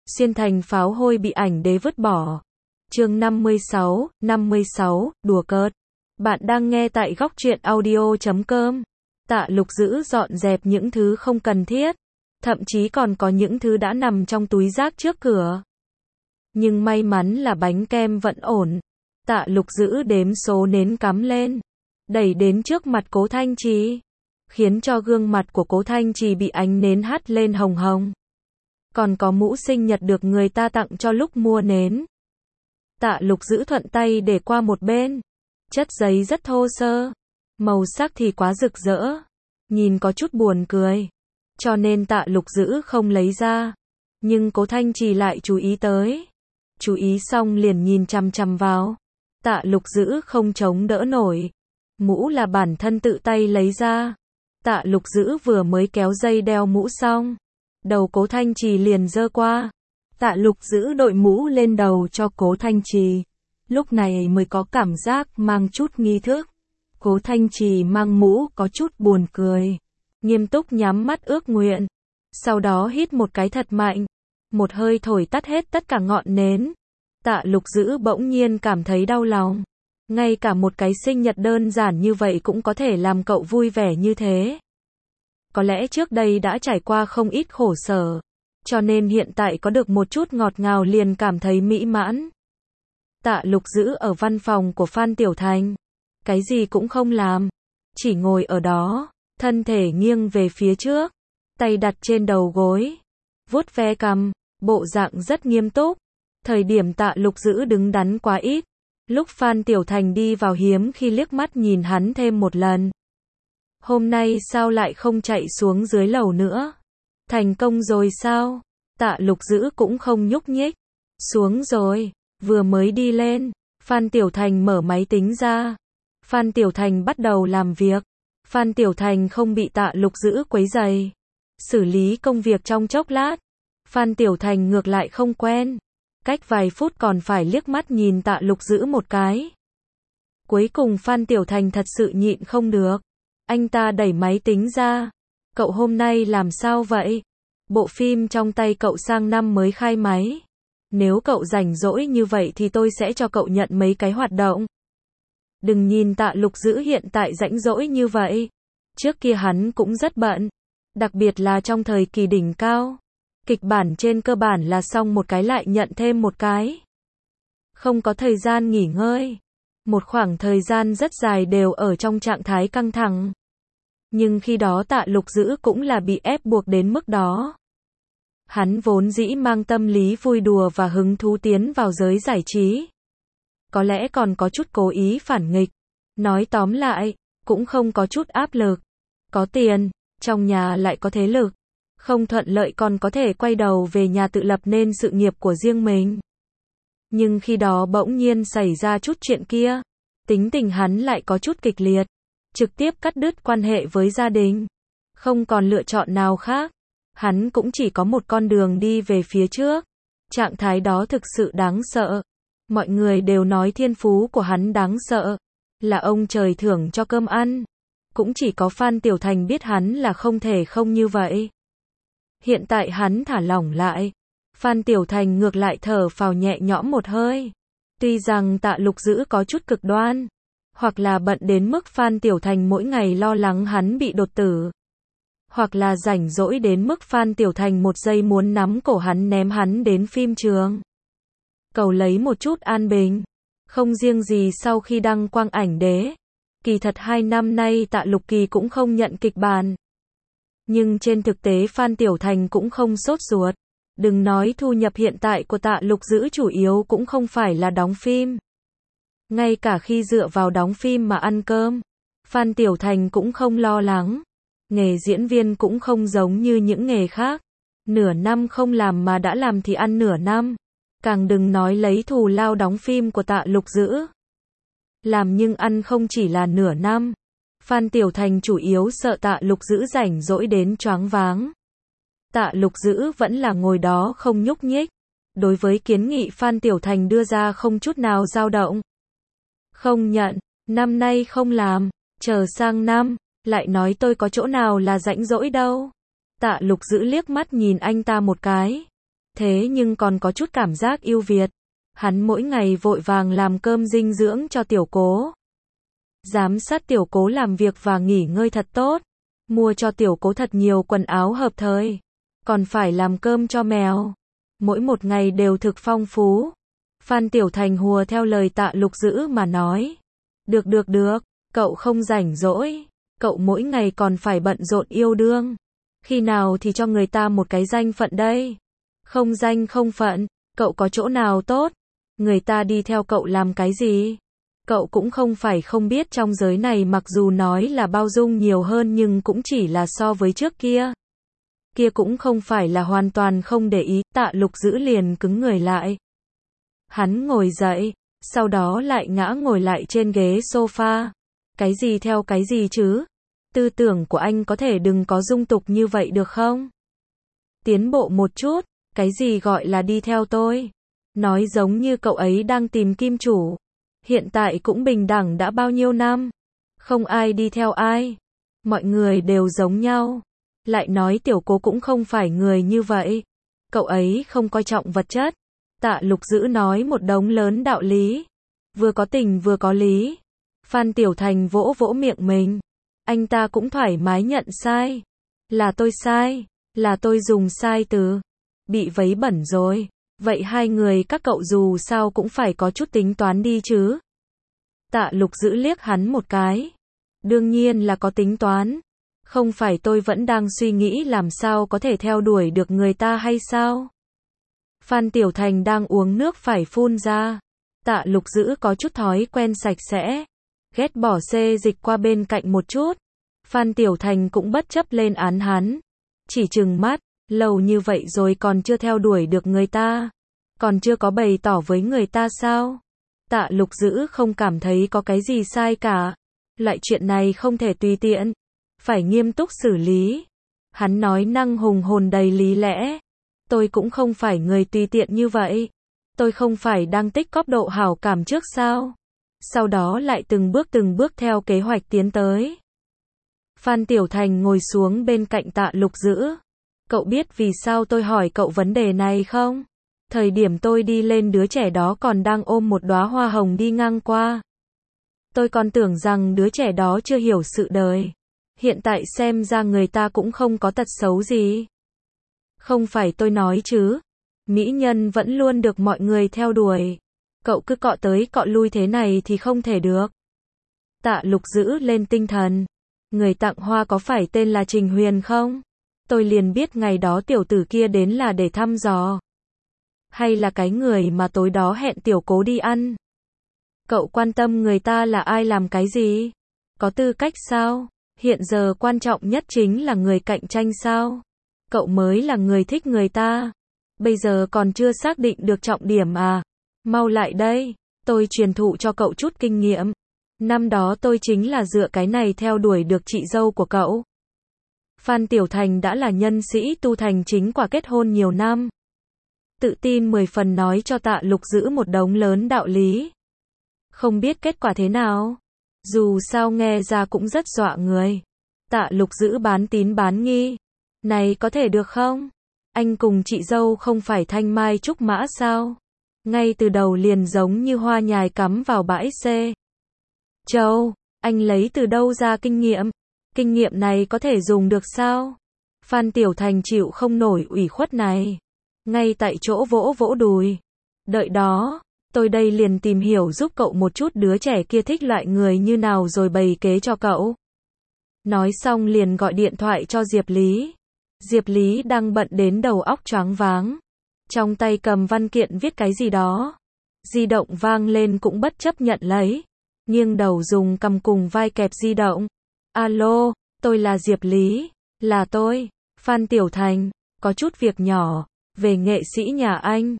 Xuyên thành pháo hôi bị ảnh đế vứt bỏ. Chương 56, đùa cợt. Bạn đang nghe tại góc truyện audio.com. Tạ Lục Dữ dọn dẹp những thứ không cần thiết, thậm chí còn có những thứ đã nằm trong túi rác trước cửa. Nhưng may mắn là bánh kem vẫn ổn. Tạ Lục Dữ đếm số nến cắm lên, đẩy đến trước mặt Cố Thanh Trì, khiến cho gương mặt của Cố Thanh Trì bị ánh nến hắt lên hồng hồng. Còn có mũ sinh nhật được người ta tặng cho lúc mua nến. Tạ Lục Dữ thuận tay để qua một bên. Chất giấy rất thô sơ, màu sắc thì quá rực rỡ, nhìn có chút buồn cười, cho nên Tạ Lục Dữ không lấy ra. Nhưng Cố Thanh Trì lại chú ý tới. Chú ý xong liền nhìn chằm chằm vào. Tạ Lục Dữ không chống đỡ nổi. Mũ là bản thân tự tay lấy ra. Tạ Lục Dữ vừa mới kéo dây đeo mũ xong, đầu Cố Thanh Trì liền giơ qua. Tạ Lục Dữ đội mũ lên đầu cho Cố Thanh Trì. Lúc này mới có cảm giác mang chút nghi thức. Cố Thanh Trì mang mũ có chút buồn cười, nghiêm túc nhắm mắt ước nguyện. Sau đó hít một cái thật mạnh, một hơi thổi tắt hết tất cả ngọn nến. Tạ Lục Dữ bỗng nhiên cảm thấy đau lòng. Ngay cả một cái sinh nhật đơn giản như vậy cũng có thể làm cậu vui vẻ như thế. Có lẽ trước đây đã trải qua không ít khổ sở, cho nên hiện tại có được một chút ngọt ngào liền cảm thấy mỹ mãn. Tạ Lục Dữ ở văn phòng của Phan Tiểu Thành, cái gì cũng không làm, chỉ ngồi ở đó, thân thể nghiêng về phía trước, tay đặt trên đầu gối, vuốt ve cằm, bộ dạng rất nghiêm túc. Thời điểm Tạ Lục Dữ đứng đắn quá ít, lúc Phan Tiểu Thành đi vào hiếm khi liếc mắt nhìn hắn thêm một lần. Hôm nay sao lại không chạy xuống dưới lầu nữa? Thành công rồi sao? Tạ Lục Dữ cũng không nhúc nhích. Xuống rồi, vừa mới đi lên, Phan Tiểu Thành mở máy tính ra. Phan Tiểu Thành bắt đầu làm việc. Phan Tiểu Thành không bị Tạ Lục Dữ quấy rầy, xử lý công việc trong chốc lát. Phan Tiểu Thành ngược lại không quen, cách vài phút còn phải liếc mắt nhìn Tạ Lục Dữ một cái. Cuối cùng Phan Tiểu Thành thật sự nhịn không được. Anh ta đẩy máy tính ra. Cậu hôm nay làm sao vậy? Bộ phim trong tay cậu sang năm mới khai máy. Nếu cậu rảnh rỗi như vậy thì tôi sẽ cho cậu nhận mấy cái hoạt động. Đừng nhìn Tạ Lục Dữ hiện tại rảnh rỗi như vậy. Trước kia hắn cũng rất bận. Đặc biệt là trong thời kỳ đỉnh cao. Kịch bản trên cơ bản là xong một cái lại nhận thêm một cái. Không có thời gian nghỉ ngơi. Một khoảng thời gian rất dài đều ở trong trạng thái căng thẳng. Nhưng khi đó Tạ Lục Dữ cũng là bị ép buộc đến mức đó. Hắn vốn dĩ mang tâm lý vui đùa và hứng thú tiến vào giới giải trí. Có lẽ còn có chút cố ý phản nghịch. Nói tóm lại, cũng không có chút áp lực. Có tiền, trong nhà lại có thế lực. Không thuận lợi còn có thể quay đầu về nhà tự lập nên sự nghiệp của riêng mình. Nhưng khi đó bỗng nhiên xảy ra chút chuyện kia. Tính tình hắn lại có chút kịch liệt. Trực tiếp cắt đứt quan hệ với gia đình. Không còn lựa chọn nào khác. Hắn cũng chỉ có một con đường đi về phía trước. Trạng thái đó thực sự đáng sợ. Mọi người đều nói thiên phú của hắn đáng sợ. Là ông trời thưởng cho cơm ăn. Cũng chỉ có Phan Tiểu Thành biết hắn là không thể không như vậy. Hiện tại hắn thả lỏng lại. Phan Tiểu Thành ngược lại thở phào nhẹ nhõm một hơi. Tuy rằng Tạ Lục Dữ có chút cực đoan. Hoặc là bận đến mức Phan Tiểu Thành mỗi ngày lo lắng hắn bị đột tử. Hoặc là rảnh rỗi đến mức Phan Tiểu Thành một giây muốn nắm cổ hắn ném hắn đến phim trường. Cầu lấy một chút an bình. Không riêng gì sau khi đăng quang ảnh đế. Kỳ thật 2 năm nay Tạ Lục Kỳ cũng không nhận kịch bản. Nhưng trên thực tế Phan Tiểu Thành cũng không sốt ruột. Đừng nói thu nhập hiện tại của Tạ Lục Dữ chủ yếu cũng không phải là đóng phim. Ngay cả khi dựa vào đóng phim mà ăn cơm, Phan Tiểu Thành cũng không lo lắng. Nghề diễn viên cũng không giống như những nghề khác. Nửa năm không làm mà đã làm thì ăn nửa năm. Càng đừng nói lấy thù lao đóng phim của Tạ Lục Dữ. Làm nhưng ăn không chỉ là nửa năm. Phan Tiểu Thành chủ yếu sợ Tạ Lục Dữ rảnh rỗi đến choáng váng. Tạ Lục Dữ vẫn là ngồi đó không nhúc nhích. Đối với kiến nghị Phan Tiểu Thành đưa ra không chút nào dao động. Không nhận, năm nay không làm, chờ sang năm, lại nói tôi có chỗ nào là rảnh rỗi đâu. Tạ Lục Dữ liếc mắt nhìn anh ta một cái. thế nhưng còn có chút cảm giác ưu việt. Hắn mỗi ngày vội vàng làm cơm dinh dưỡng cho tiểu cố. Giám sát tiểu cố làm việc và nghỉ ngơi thật tốt. Mua cho tiểu cố thật nhiều quần áo hợp thời. Còn phải làm cơm cho mèo. Mỗi một ngày đều thực phong phú. Phan Tiểu Thành hùa theo lời Tạ Lục Dữ mà nói. Được, cậu không rảnh rỗi. Cậu mỗi ngày còn phải bận rộn yêu đương. Khi nào thì cho người ta một cái danh phận đây? Không danh không phận, cậu có chỗ nào tốt? Người ta đi theo cậu làm cái gì? Cậu cũng không phải không biết trong giới này mặc dù nói là bao dung nhiều hơn nhưng cũng chỉ là so với trước kia. Kia cũng không phải là hoàn toàn không để ý, Tạ Lục Dữ liền cứng người lại. Hắn ngồi dậy, sau đó lại ngã ngồi lại trên ghế sofa. Cái gì theo cái gì chứ? Tư tưởng của anh có thể đừng có dung tục như vậy được không? Tiến bộ một chút, cái gì gọi là đi theo tôi? Nói giống như cậu ấy đang tìm kim chủ. Hiện tại cũng bình đẳng đã bao nhiêu năm? Không ai đi theo ai. Mọi người đều giống nhau. Lại nói tiểu cố cũng không phải người như vậy. Cậu ấy không coi trọng vật chất. Tạ Lục Dữ nói một đống lớn đạo lý. Vừa có tình vừa có lý. Phan Tiểu Thành vỗ vỗ miệng mình. Anh ta cũng thoải mái nhận sai. Là tôi sai. Là tôi dùng sai từ. Bị vấy bẩn rồi. Vậy hai người các cậu dù sao cũng phải có chút tính toán đi chứ. Tạ Lục Dữ liếc hắn một cái. Đương nhiên là có tính toán. Không phải tôi vẫn đang suy nghĩ làm sao có thể theo đuổi được người ta hay sao? Phan Tiểu Thành đang uống nước phải phun ra. Tạ Lục Dữ có chút thói quen sạch sẽ. Ghét bỏ xê dịch qua bên cạnh một chút. Phan Tiểu Thành cũng bất chấp lên án hắn. Chỉ trừng mắt, lâu như vậy rồi còn chưa theo đuổi được người ta. Còn chưa có bày tỏ với người ta sao? Tạ Lục Dữ không cảm thấy có cái gì sai cả. Loại chuyện này không thể tùy tiện. Phải nghiêm túc xử lý. Hắn nói năng hùng hồn đầy lý lẽ. Tôi cũng không phải người tùy tiện như vậy. Tôi không phải đang tích cóp độ hảo cảm trước sao? Sau đó lại từng bước theo kế hoạch tiến tới. Phan Tiểu Thành ngồi xuống bên cạnh Tạ Lục Dữ. Cậu biết vì sao tôi hỏi cậu vấn đề này không? Thời điểm tôi đi lên đứa trẻ đó còn đang ôm một đóa hoa hồng đi ngang qua. Tôi còn tưởng rằng đứa trẻ đó chưa hiểu sự đời. Hiện tại xem ra người ta cũng không có tật xấu gì. Không phải tôi nói chứ. Mỹ nhân vẫn luôn được mọi người theo đuổi. Cậu cứ cọ tới cọ lui thế này thì không thể được. Tạ Lục Dữ lên tinh thần. Người tặng hoa có phải tên là Trình Huyền không? Tôi liền biết ngày đó tiểu tử kia đến là để thăm dò. Hay là cái người mà tối đó hẹn tiểu cố đi ăn? Cậu quan tâm người ta là ai làm cái gì? Có tư cách sao? Hiện giờ quan trọng nhất chính là người cạnh tranh sao? Cậu mới là người thích người ta. Bây giờ còn chưa xác định được trọng điểm à? Mau lại đây, tôi truyền thụ cho cậu chút kinh nghiệm. Năm đó tôi chính là dựa cái này theo đuổi được chị dâu của cậu. Phan Tiểu Thành đã là nhân sĩ tu thành chính quả kết hôn nhiều năm. Tự tin 10 phần nói cho Tạ Lục Dữ một đống lớn đạo lý. Không biết kết quả thế nào. Dù sao nghe ra cũng rất dọa người. Tạ Lục Dữ bán tín bán nghi. Này có thể được không? Anh cùng chị dâu không phải thanh mai trúc mã sao? Ngay từ đầu liền giống như hoa nhài cắm vào bãi xe. Châu, anh lấy từ đâu ra kinh nghiệm? Kinh nghiệm này có thể dùng được sao? Phan Tiểu Thành chịu không nổi ủy khuất này. Ngay tại chỗ vỗ vỗ đùi. Đợi đó, tôi đây liền tìm hiểu giúp cậu một chút đứa trẻ kia thích loại người như nào rồi bày kế cho cậu. Nói xong liền gọi điện thoại cho Diệp Lý. Diệp Lý đang bận đến đầu óc choáng váng. Trong tay cầm văn kiện viết cái gì đó. Di động vang lên cũng bất chấp nhận lấy. Nghiêng đầu dùng cầm cùng vai kẹp di động. Alo, tôi là Diệp Lý. Là tôi, Phan Tiểu Thành. Có chút việc nhỏ. Về nghệ sĩ nhà anh.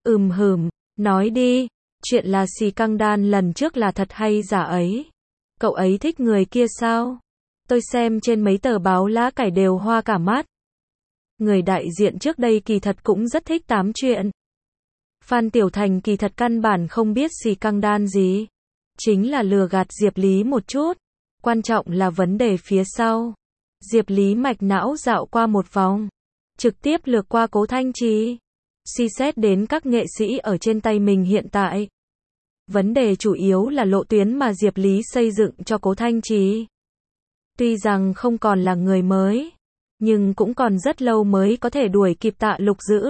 Nói đi. Chuyện là xì căng đan lần trước là thật hay giả ấy? Cậu ấy thích người kia sao? Tôi xem trên mấy tờ báo lá cải đều hoa cả mắt. Người đại diện trước đây kỳ thật cũng rất thích tám chuyện. Phan Tiểu Thành kỳ thật căn bản không biết xì căng đan gì. Chính là lừa gạt Diệp Lý một chút. Quan trọng là vấn đề phía sau. Diệp Lý mạch não dạo qua một vòng. Trực tiếp lược qua Cố Thanh Trì. Suy xét đến các nghệ sĩ ở trên tay mình hiện tại. Vấn đề chủ yếu là lộ tuyến mà Diệp Lý xây dựng cho Cố Thanh Trì. Tuy rằng không còn là người mới, nhưng cũng còn rất lâu mới có thể đuổi kịp Tạ Lục Dữ.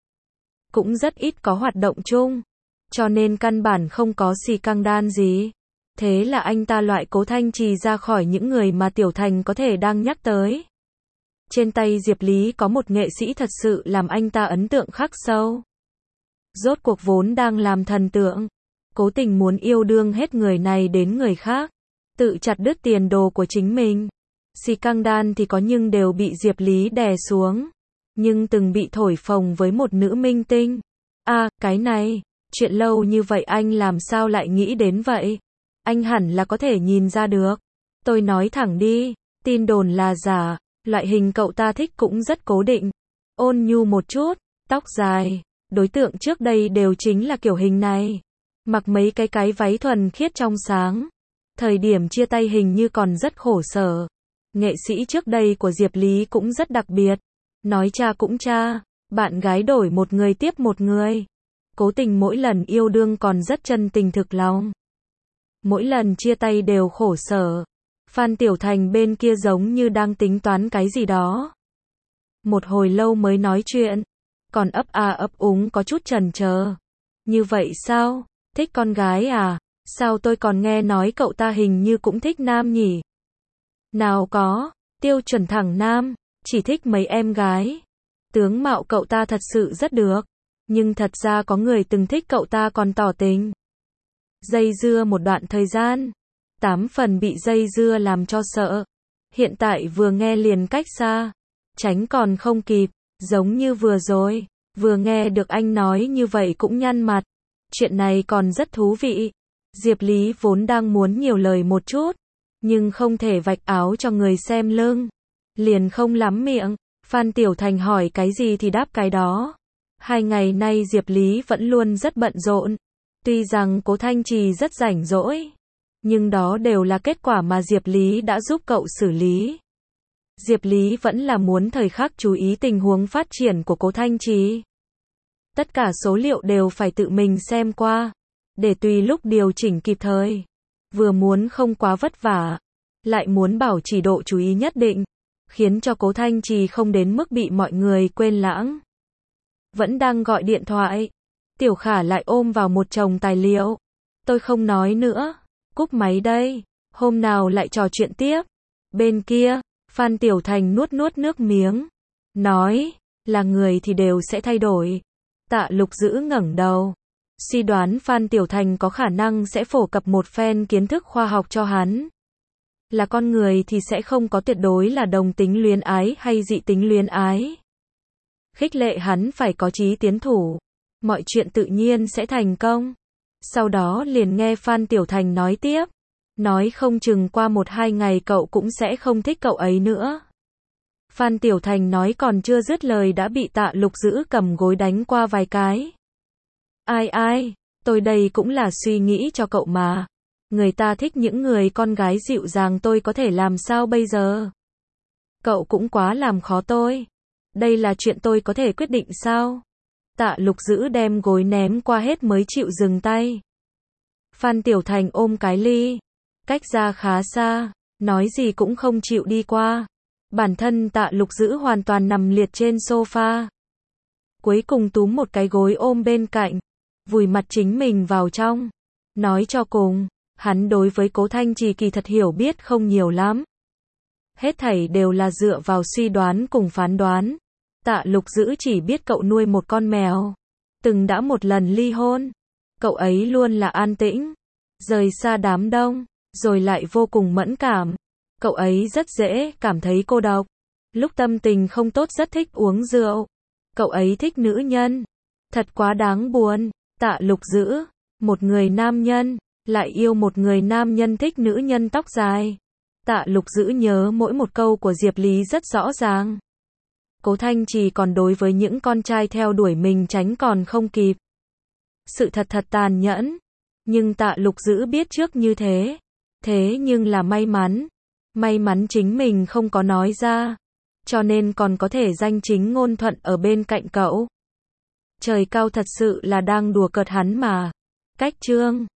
Cũng rất ít có hoạt động chung, cho nên căn bản không có xì căng đan gì. Thế là anh ta loại Cố Thanh Trì ra khỏi những người mà Tiểu Thành có thể đang nhắc tới. Trên tay Diệp Lý có một nghệ sĩ thật sự làm anh ta ấn tượng khắc sâu. Rốt cuộc vốn đang làm thần tượng, cố tình muốn yêu đương hết người này đến người khác, tự chặt đứt tiền đồ của chính mình. Xì căng đan thì có nhưng đều bị Diệp Lý đè xuống, nhưng từng bị thổi phồng với một nữ minh tinh. Cái này, chuyện lâu như vậy anh làm sao lại nghĩ đến vậy? Anh hẳn là có thể nhìn ra được. Tôi nói thẳng đi, tin đồn là giả, loại hình cậu ta thích cũng rất cố định. Ôn nhu một chút, tóc dài, đối tượng trước đây đều chính là kiểu hình này. Mặc mấy cái váy thuần khiết trong sáng. Thời điểm chia tay hình như còn rất khổ sở. Nghệ sĩ trước đây của Diệp Lý cũng rất đặc biệt. Nói cha cũng cha, bạn gái đổi một người tiếp một người. Cố tình mỗi lần yêu đương còn rất chân tình thực lòng. Mỗi lần chia tay đều khổ sở. Phan Tiểu Thành bên kia giống như đang tính toán cái gì đó. Một hồi lâu mới nói chuyện, còn ấp úng có chút chần chờ. Như vậy sao? Thích con gái à? Sao tôi còn nghe nói cậu ta hình như cũng thích nam nhỉ? Nào có, tiêu chuẩn thẳng nam, chỉ thích mấy em gái. Tướng mạo cậu ta thật sự rất được, nhưng thật ra có người từng thích cậu ta còn tỏ tình. Dây dưa một đoạn thời gian, 8 phần bị dây dưa làm cho sợ. Hiện tại vừa nghe liền cách xa, tránh còn không kịp, giống như vừa rồi, vừa nghe được anh nói như vậy cũng nhăn mặt. Chuyện này còn rất thú vị. Diệp Lý vốn đang muốn nhiều lời một chút, nhưng không thể vạch áo cho người xem lưng. Liền không lắm miệng, Phan Tiểu Thành hỏi cái gì thì đáp cái đó. 2 ngày nay Diệp Lý vẫn luôn rất bận rộn. Tuy rằng Cố Thanh Trì rất rảnh rỗi, nhưng đó đều là kết quả mà Diệp Lý đã giúp cậu xử lý. Diệp Lý vẫn là muốn thời khắc chú ý tình huống phát triển của Cố Thanh Trì. Tất cả số liệu đều phải tự mình xem qua, để tùy lúc điều chỉnh kịp thời. Vừa muốn không quá vất vả, lại muốn bảo trì độ chú ý nhất định, khiến cho Cố Thanh Trì không đến mức bị mọi người quên lãng. Vẫn đang gọi điện thoại, Tiểu Khả lại ôm vào một chồng tài liệu. Tôi không nói nữa, cúp máy đây, hôm nào lại trò chuyện tiếp. Bên kia, Phan Tiểu Thành nuốt nước miếng, nói, là người thì đều sẽ thay đổi. Tạ Lục Dữ ngẩng đầu, suy đoán Phan Tiểu Thành có khả năng sẽ phổ cập một phen kiến thức khoa học cho hắn. Là con người thì sẽ không có tuyệt đối là đồng tính luyến ái hay dị tính luyến ái. Khích lệ hắn phải có chí tiến thủ, mọi chuyện tự nhiên sẽ thành công. Sau đó liền nghe Phan Tiểu Thành nói tiếp, nói không chừng qua 1-2 ngày cậu cũng sẽ không thích cậu ấy nữa. Phan Tiểu Thành nói còn chưa dứt lời đã bị Tạ Lục Dữ cầm gối đánh qua vài cái. Ai, tôi đây cũng là suy nghĩ cho cậu mà. Người ta thích những người con gái dịu dàng, tôi có thể làm sao bây giờ? Cậu cũng quá làm khó tôi. Đây là chuyện tôi có thể quyết định sao? Tạ Lục Dữ đem gối ném qua hết mới chịu dừng tay. Phan Tiểu Thành ôm cái ly, cách ra khá xa, nói gì cũng không chịu đi qua. Bản thân Tạ Lục Dữ hoàn toàn nằm liệt trên sofa. Cuối cùng túm một cái gối ôm bên cạnh, vùi mặt chính mình vào trong. Nói cho cùng, hắn đối với Cố Thanh Trì kỳ thật hiểu biết không nhiều lắm. Hết thảy đều là dựa vào suy đoán cùng phán đoán. Tạ Lục Dữ chỉ biết cậu nuôi một con mèo, từng đã một lần ly hôn. Cậu ấy luôn là an tĩnh, rời xa đám đông, rồi lại vô cùng mẫn cảm. Cậu ấy rất dễ cảm thấy cô độc. Lúc tâm tình không tốt rất thích uống rượu. Cậu ấy thích nữ nhân. Thật quá đáng buồn. Tạ Lục Dữ, một người nam nhân, lại yêu một người nam nhân thích nữ nhân tóc dài. Tạ Lục Dữ nhớ mỗi một câu của Diệp Lý rất rõ ràng. Cố Thanh Trì còn đối với những con trai theo đuổi mình tránh còn không kịp. Sự thật thật tàn nhẫn. Nhưng Tạ Lục Dữ biết trước như thế. Thế nhưng là may mắn. May mắn chính mình không có nói ra. Cho nên còn có thể danh chính ngôn thuận ở bên cạnh cậu. Trời cao thật sự là đang đùa cợt hắn mà. Cách chương